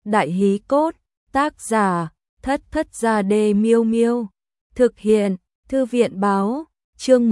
Đại hí cốt, tác giả, Thất Thất Gia Đê Miêu Miêu. Thực hiện, Thư viện báo, chương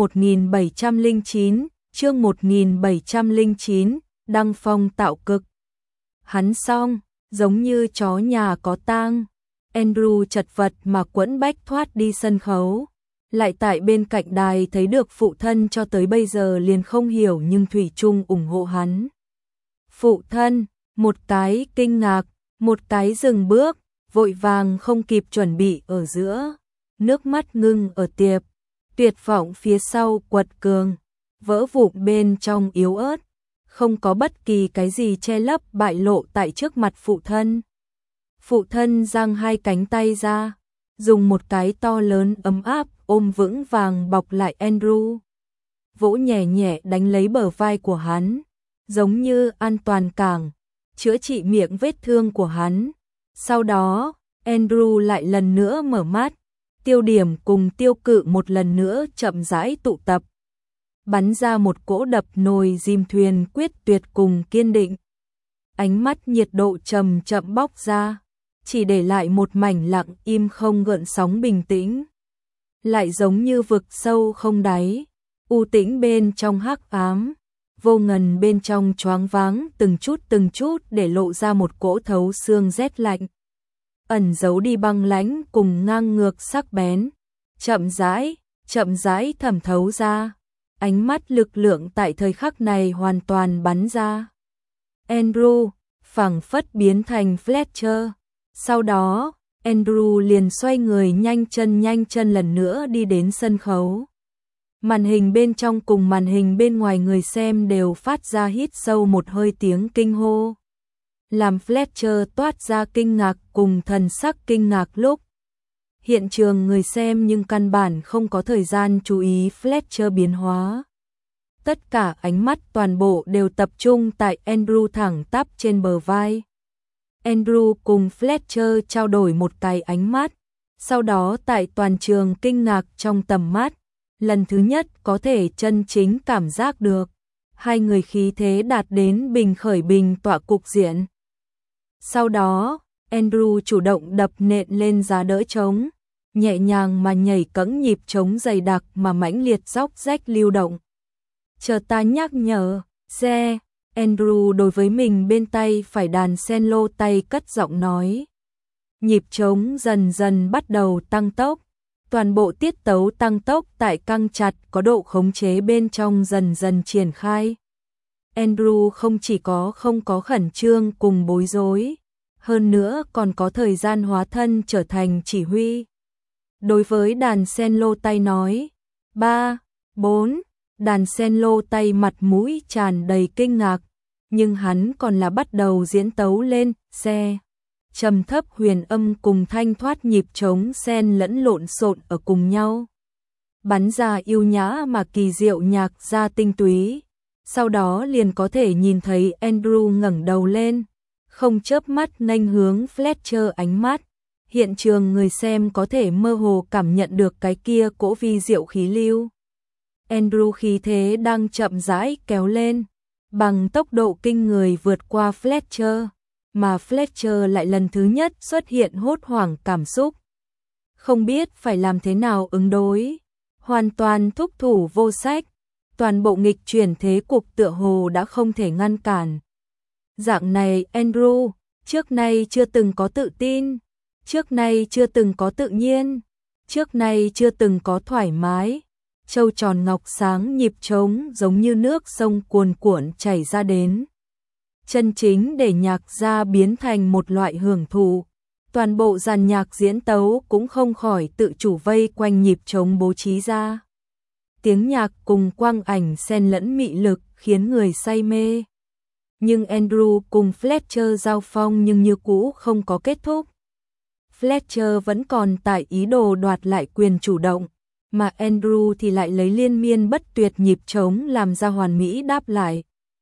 1709, Đăng Phong tạo cực. Hắn xong, giống như chó nhà có tang. Andrew chật vật mà quẫn bách thoát đi sân khấu. Lại tại bên cạnh đài thấy được phụ thân cho tới bây giờ liền không hiểu nhưng thủy chung ủng hộ hắn. Phụ thân, một cái kinh ngạc, một cái dừng bước, vội vàng không kịp chuẩn bị ở giữa. Nước mắt ngưng ở tiệp, tuyệt vọng phía sau quật cường, vỡ vụn bên trong yếu ớt. Không có bất kỳ cái gì che lấp bại lộ tại trước mặt phụ thân. Phụ thân giang hai cánh tay ra, dùng một cái to lớn ấm áp ôm vững vàng bọc lại Andrew. Vỗ nhẹ nhẹ đánh lấy bờ vai của hắn, giống như an toàn cảng, chữa trị miệng vết thương của hắn. Sau đó, Andrew lại lần nữa mở mắt, tiêu điểm cùng tiêu cự một lần nữa chậm rãi tụ tập. Bắn ra một cỗ đập nồi dìm thuyền quyết tuyệt cùng kiên định. Ánh mắt nhiệt độ chậm chậm bóc ra, chỉ để lại một mảnh lặng im không gợn sóng bình tĩnh. Lại giống như vực sâu không đáy, u tĩnh bên trong hắc ám, vô ngần bên trong choáng váng từng chút để lộ ra một cỗ thấu xương rét lạnh. Ẩn giấu đi băng lãnh cùng ngang ngược sắc bén, chậm rãi thẩm thấu ra. Ánh mắt lực lượng tại thời khắc này hoàn toàn bắn ra. Andrew phảng phất biến thành Fletcher. Sau đó, Andrew liền xoay người nhanh chân lần nữa đi đến sân khấu. Màn hình bên trong cùng màn hình bên ngoài người xem đều phát ra hít sâu một hơi tiếng kinh hô. Làm Fletcher toát ra kinh ngạc cùng thần sắc kinh ngạc lúc. Hiện trường người xem nhưng căn bản không có thời gian chú ý Fletcher biến hóa. Tất cả ánh mắt toàn bộ đều tập trung tại Andrew thẳng tắp trên bờ vai. Andrew cùng Fletcher trao đổi một cái ánh mắt, sau đó tại toàn trường kinh ngạc trong tầm mắt, lần thứ nhất có thể chân chính cảm giác được hai người khí thế đạt đến bình khởi bình tọa cục diện. Sau đó, Andrew chủ động đập nện lên giá đỡ trống, nhẹ nhàng mà nhảy cẫng nhịp trống dày đặc mà mãnh liệt róc rách lưu động. Chờ ta nhắc nhở, xe. Andrew đối với mình bên tay phải đàn cello tay cất giọng nói. Nhịp trống dần dần bắt đầu tăng tốc, toàn bộ tiết tấu tăng tốc tại căng chặt có độ khống chế bên trong dần dần triển khai. Andrew không chỉ không có khẩn trương cùng bối rối, hơn nữa còn có thời gian hóa thân trở thành chỉ huy. Đối với đàn cello tay nói, 3, 4, đàn cello tay mặt mũi tràn đầy kinh ngạc, nhưng hắn còn là bắt đầu diễn tấu lên, xe. Trầm thấp huyền âm cùng thanh thoát nhịp trống xen lẫn lộn xộn ở cùng nhau. Bắn ra yêu nhã mà kỳ diệu nhạc ra tinh túy. Sau đó liền có thể nhìn thấy Andrew ngẩng đầu lên, không chớp mắt nghênh hướng Fletcher ánh mắt. Hiện trường người xem có thể mơ hồ cảm nhận được cái kia cỗ vi diệu khí lưu. Andrew khí thế đang chậm rãi kéo lên, bằng tốc độ kinh người vượt qua Fletcher, mà Fletcher lại lần thứ nhất xuất hiện hốt hoảng cảm xúc. Không biết phải làm thế nào ứng đối, hoàn toàn thúc thủ vô sách, toàn bộ nghịch chuyển thế cục tựa hồ đã không thể ngăn cản. Dạng này Andrew, trước nay chưa từng có tự tin, trước nay chưa từng có tự nhiên, trước nay chưa từng có thoải mái. Châu tròn ngọc sáng nhịp trống giống như nước sông cuồn cuộn chảy ra đến. Chân chính để nhạc gia biến thành một loại hưởng thụ. Toàn bộ dàn nhạc diễn tấu cũng không khỏi tự chủ vây quanh nhịp trống bố trí ra. Tiếng nhạc cùng quang ảnh xen lẫn mị lực khiến người say mê. Nhưng Andrew cùng Fletcher giao phong nhưng như cũ không có kết thúc. Fletcher vẫn còn tại ý đồ đoạt lại quyền chủ động, mà Andrew thì lại lấy liên miên bất tuyệt nhịp trống làm ra hoàn mỹ đáp lại.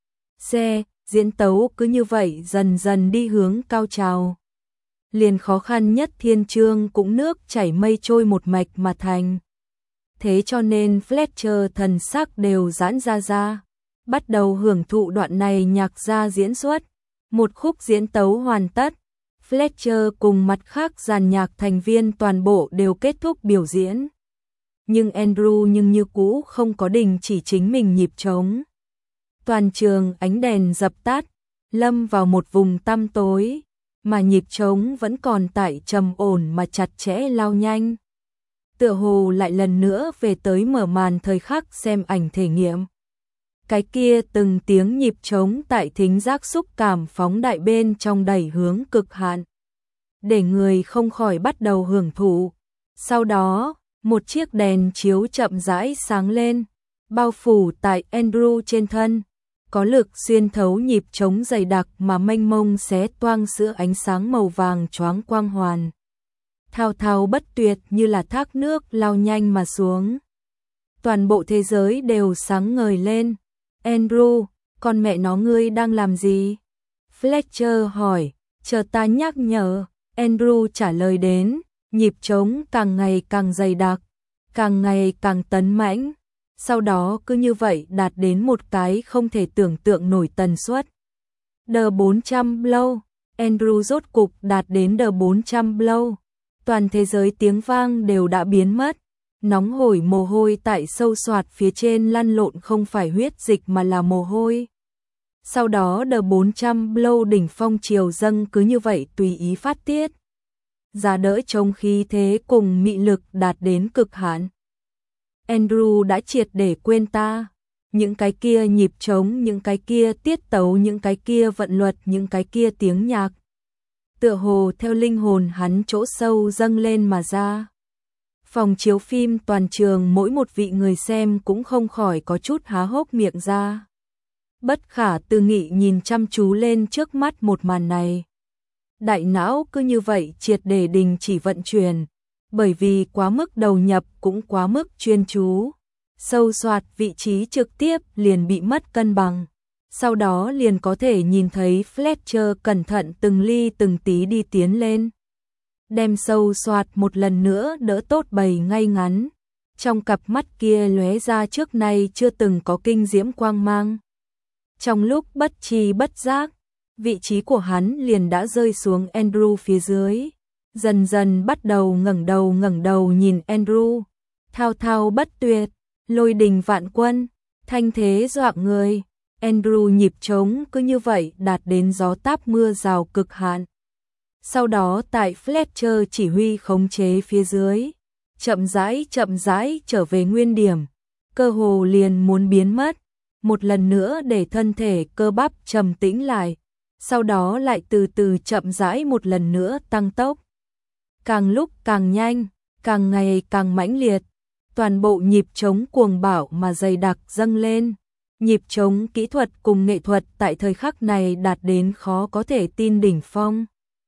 Xe, diễn tấu cứ như vậy dần dần đi hướng cao trào. Liền khó khăn nhất thiên chương cũng nước chảy mây trôi một mạch mà thành. Thế cho nên Fletcher thần sắc đều giãn ra, bắt đầu hưởng thụ đoạn này nhạc gia diễn xuất. Một khúc diễn tấu hoàn tất, Fletcher cùng mặt khác dàn nhạc thành viên toàn bộ đều kết thúc biểu diễn. Nhưng Andrew như cũ không có đình chỉ chính mình nhịp trống. Toàn trường ánh đèn dập tắt, lâm vào một vùng tăm tối, mà nhịp trống vẫn còn tại trầm ổn mà chặt chẽ lao nhanh. Tựa hồ lại lần nữa về tới mở màn thời khắc xem ảnh thể nghiệm. Cái kia từng tiếng nhịp trống tại thính giác xúc cảm phóng đại bên trong đẩy hướng cực hạn, để người không khỏi bắt đầu hưởng thụ. Sau đó, một chiếc đèn chiếu chậm rãi sáng lên, bao phủ tại Andrew trên thân, có lực xuyên thấu nhịp trống dày đặc mà mênh mông xé toang giữa ánh sáng màu vàng choáng quang hoàn. Thao thao bất tuyệt như là thác nước lao nhanh mà xuống. Toàn bộ thế giới đều sáng ngời lên. Andrew, con mẹ nó ngươi đang làm gì? Fletcher hỏi, chờ ta nhắc nhở. Andrew trả lời đến, nhịp trống càng ngày càng dày đặc, càng ngày càng tấn mãnh. Sau đó cứ như vậy đạt đến một cái không thể tưởng tượng nổi tần suất. The 400 blow, Andrew rốt cục đạt đến The 400 blow. Toàn thế giới tiếng vang đều đã biến mất. Nóng hổi mồ hôi tại sâu xoạt phía trên lăn lộn không phải huyết dịch mà là mồ hôi. Sau đó The 400 blow đỉnh phong triều dâng cứ như vậy tùy ý phát tiết. Giá đỡ chống khí thế cùng mị lực đạt đến cực hạn. Andrew đã triệt để quên ta. Những cái kia nhịp trống, những cái kia tiết tấu, những cái kia vận luật, những cái kia tiếng nhạc. Tựa hồ theo linh hồn hắn chỗ sâu dâng lên mà ra. Phòng chiếu phim toàn trường mỗi một vị người xem cũng không khỏi có chút há hốc miệng ra. Bất khả tư nghị nhìn chăm chú lên trước mắt một màn này. Đại não cứ như vậy triệt để đình chỉ vận chuyển, bởi vì quá mức đầu nhập cũng quá mức chuyên chú. Sâu xoạt vị trí trực tiếp liền bị mất cân bằng. Sau đó liền có thể nhìn thấy Fletcher cẩn thận từng ly từng tí đi tiến lên. Đem sâu xoạt một lần nữa đỡ tốt bày ngay ngắn. Trong cặp mắt kia lóe ra trước nay chưa từng có kinh diễm quang mang. Trong lúc bất tri bất giác, vị trí của hắn liền đã rơi xuống Andrew phía dưới. Dần dần bắt đầu ngẩng đầu nhìn Andrew. Thao thao bất tuyệt, lôi đình vạn quân, thanh thế dọa người. Andrew nhịp trống cứ như vậy đạt đến gió táp mưa rào cực hạn. Sau đó tại Fletcher chỉ huy khống chế phía dưới, chậm rãi trở về nguyên điểm, cơ hồ liền muốn biến mất, một lần nữa để thân thể cơ bắp trầm tĩnh lại, sau đó lại từ từ chậm rãi một lần nữa tăng tốc. Càng lúc càng nhanh, càng ngày càng mãnh liệt, toàn bộ nhịp trống cuồng bạo mà dày đặc dâng lên. Nhịp trống kỹ thuật cùng nghệ thuật tại thời khắc này đạt đến khó có thể tin đỉnh phong.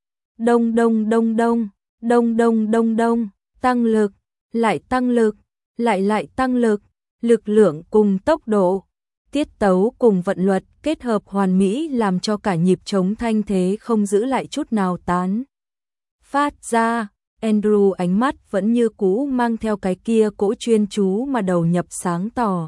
Đông đông đông đông, đông đông đông đông, tăng lực, lại tăng lực, lại tăng lực, lực lượng cùng tốc độ, tiết tấu cùng vận luật kết hợp hoàn mỹ làm cho cả nhịp trống thanh thế không giữ lại chút nào tán phát ra. Andrew ánh mắt vẫn như cũ mang theo cái kia cỗ chuyên chú mà đầu nhập sáng tỏ.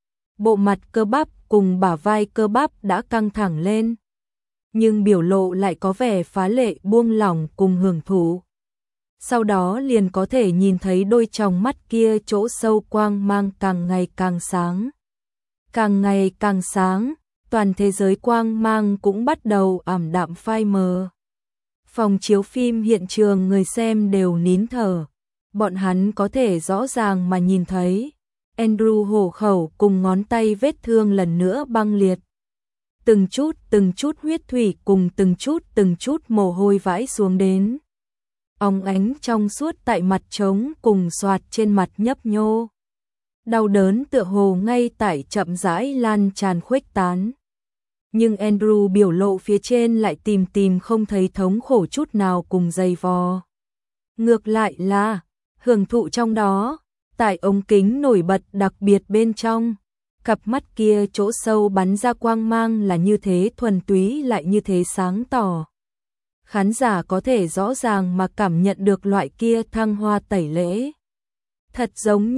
Bộ mặt cơ bắp cùng bả vai cơ bắp đã căng thẳng lên, nhưng biểu lộ lại có vẻ phá lệ buông lỏng cùng hưởng thụ. Sau đó liền có thể nhìn thấy đôi tròng mắt kia chỗ sâu quang mang càng ngày càng sáng. Càng ngày càng sáng, toàn thế giới quang mang cũng bắt đầu ảm đạm phai mờ. Phòng chiếu phim hiện trường người xem đều nín thở, bọn hắn có thể rõ ràng mà nhìn thấy Andrew hổ khẩu cùng ngón tay vết thương lần nữa băng liệt. Từng chút huyết thủy cùng từng chút mồ hôi vãi xuống đến. Óng ánh trong suốt tại mặt trống cùng xoạt trên mặt nhấp nhô. Đau đớn tựa hồ ngay tại chậm rãi lan tràn khuếch tán. Nhưng Andrew biểu lộ phía trên lại tìm không thấy thống khổ chút nào cùng dày vò. Ngược lại là hưởng thụ trong đó. Tại ống kính nổi bật đặc biệt bên trong, cặp mắt kia chỗ sâu bắn ra quang mang là như thế thuần túy lại như thế sáng tỏ. Khán giả có thể rõ ràng mà cảm nhận được loại kia thăng hoa tẩy lễ. Thật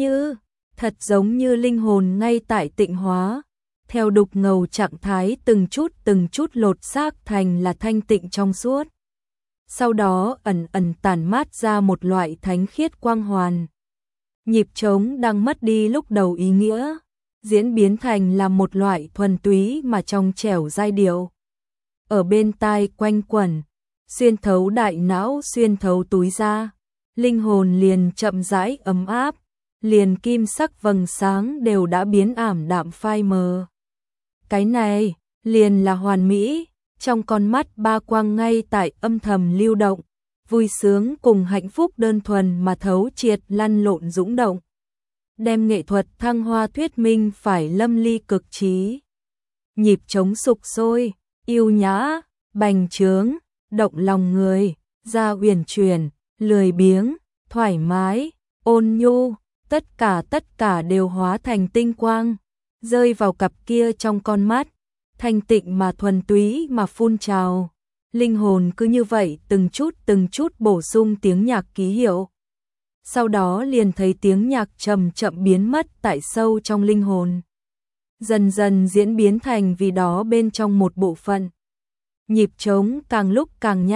giống như linh hồn ngay tại tịnh hóa, theo đục ngầu trạng thái từng chút lột xác thành là thanh tịnh trong suốt. sau đó ẩn ẩn tản mát ra một loại thánh khiết quang hoàn. Nhịp trống đang mất đi lúc đầu ý nghĩa, diễn biến thành là một loại thuần túy mà trong trẻo giai điệu. Ở bên tai quanh quẩn, xuyên thấu đại não, xuyên thấu túi da, linh hồn liền chậm rãi ấm áp, liền kim sắc vầng sáng đều đã biến ảm đạm phai mờ. Cái này liền là hoàn mỹ, trong con mắt ba quang ngay tại âm thầm lưu động, vui sướng cùng hạnh phúc đơn thuần mà thấu triệt lăn lộn dũng động. Đem nghệ thuật thăng hoa thuyết minh phải lâm ly cực trí. Nhịp trống sục sôi, yêu nhã, bành trướng, động lòng người, da uyển chuyển, lười biếng, thoải mái, ôn nhu, tất cả đều hóa thành tinh quang, rơi vào cặp kia trong con mắt, thanh tịnh mà thuần túy mà phun trào. Linh hồn cứ như vậy từng chút bổ sung tiếng nhạc ký hiệu. Sau đó liền thấy tiếng nhạc chậm chậm biến mất tại sâu trong linh hồn. Dần dần diễn biến thành vì đó bên trong một bộ phận. Nhịp trống càng lúc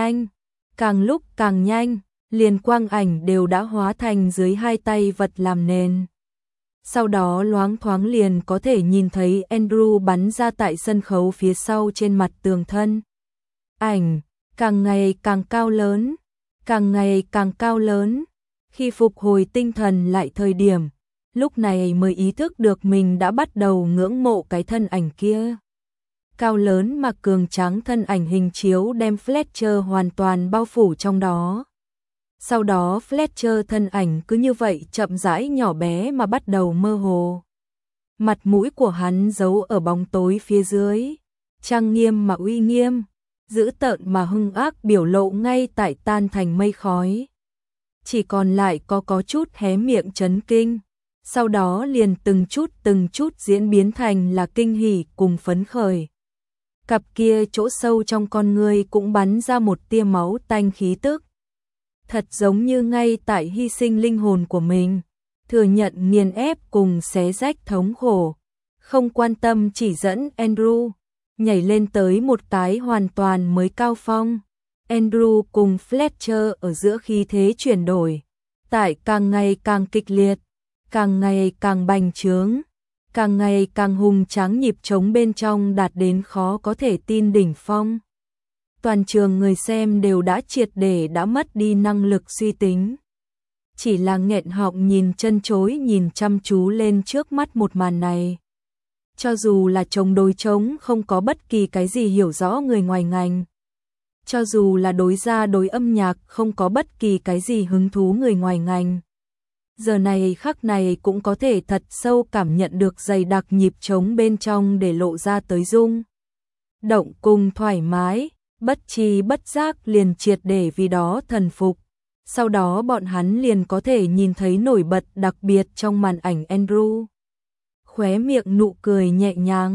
càng nhanh, liền quang ảnh đều đã hóa thành dưới hai tay vật làm nền. Sau đó loáng thoáng liền có thể nhìn thấy Andrew bắn ra tại sân khấu phía sau trên mặt tường thân. Ảnh càng ngày càng cao lớn, khi phục hồi tinh thần lại thời điểm, lúc này mới ý thức được mình đã bắt đầu ngưỡng mộ cái thân ảnh kia. Cao lớn mà cường tráng thân ảnh hình chiếu đem Fletcher hoàn toàn bao phủ trong đó. Sau đó Fletcher thân ảnh cứ như vậy chậm rãi nhỏ bé mà bắt đầu mơ hồ. Mặt mũi của hắn giấu ở bóng tối phía dưới, trang nghiêm mà uy nghiêm, dữ tợn mà hung ác biểu lộ ngay tại tan thành mây khói. Chỉ còn lại có chút hé miệng chấn kinh, sau đó liền từng chút diễn biến thành là kinh hỉ cùng phấn khởi. Cặp kia chỗ sâu trong con người cũng bắn ra một tia máu tanh khí tức. Thật giống như ngay tại hy sinh linh hồn của mình, thừa nhận nghiền ép cùng xé rách thống khổ, không quan tâm chỉ dẫn Andrew nhảy lên tới một cái hoàn toàn mới cao phong. Andrew cùng Fletcher ở giữa khí thế chuyển đổi, tại càng ngày càng kịch liệt, càng ngày càng bành trướng, càng ngày càng hùng tráng, nhịp trống bên trong đạt đến khó có thể tin đỉnh phong. Toàn trường người xem đều đã triệt để đã mất đi năng lực suy tính. Chỉ là nghẹn họng nhìn chân chối nhìn chăm chú lên trước mắt một màn này. Cho dù là trống đối trống không có bất kỳ cái gì hiểu rõ người ngoài ngành. Cho dù là đối gia đối âm nhạc không có bất kỳ cái gì hứng thú người ngoài ngành. Giờ này khắc này cũng có thể thật sâu cảm nhận được dày đặc nhịp trống bên trong để lộ ra tới rung động cùng thoải mái, bất tri bất giác liền triệt để vì đó thần phục. Sau đó bọn hắn liền có thể nhìn thấy nổi bật đặc biệt trong màn ảnh Andrew. Khóe miệng nụ cười nhẹ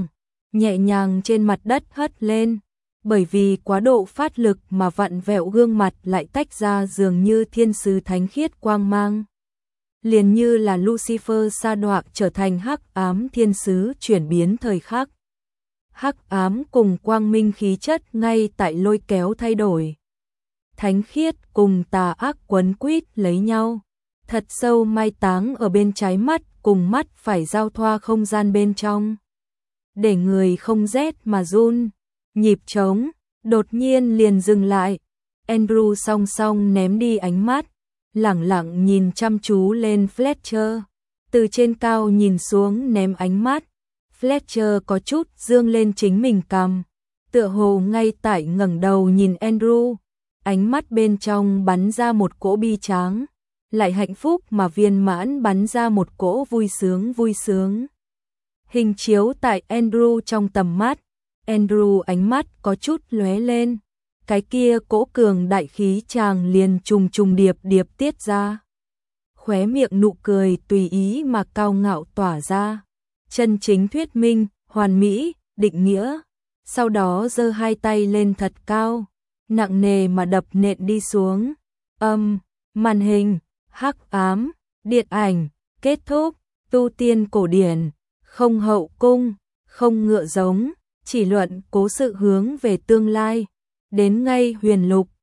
nhàng trên mặt đất hất lên, bởi vì quá độ phát lực mà vặn vẹo gương mặt lại tách ra dường như thiên sứ thánh khiết quang mang. Liền như là Lucifer sa đọa trở thành hắc ám thiên sứ chuyển biến thời khắc. Hắc ám cùng quang minh khí chất ngay tại lôi kéo thay đổi. Thánh khiết cùng tà ác quấn quýt lấy nhau, thật sâu mai táng ở bên trái mắt cùng mắt phải giao thoa không gian bên trong. Để người không rét mà run, nhịp trống đột nhiên liền dừng lại. Andrew song song ném đi ánh mắt, lẳng lặng nhìn chăm chú lên Fletcher, từ trên cao nhìn xuống ném ánh mắt. Fletcher có chút dương lên chính mình cằm, tựa hồ ngay tại ngẩng đầu nhìn Andrew, ánh mắt bên trong bắn ra một cỗ bi tráng, lại hạnh phúc mà viên mãn bắn ra một cỗ vui sướng. Hình chiếu tại Andrew trong tầm mắt, Andrew ánh mắt có chút lóe lên, cái kia cỗ cường đại khí chàng liền trùng điệp tiết ra. Khóe miệng nụ cười tùy ý mà cao ngạo tỏa ra, chân chính thuyết minh, hoàn mỹ, định nghĩa. Sau đó giơ hai tay lên thật cao, nặng nề mà đập nện đi xuống. Màn hình, hắc ám, điện ảnh, kết thúc, tu tiên cổ điển, không hậu cung, không ngựa giống, chỉ luận cố sự hướng về tương lai, đến ngay huyền lục,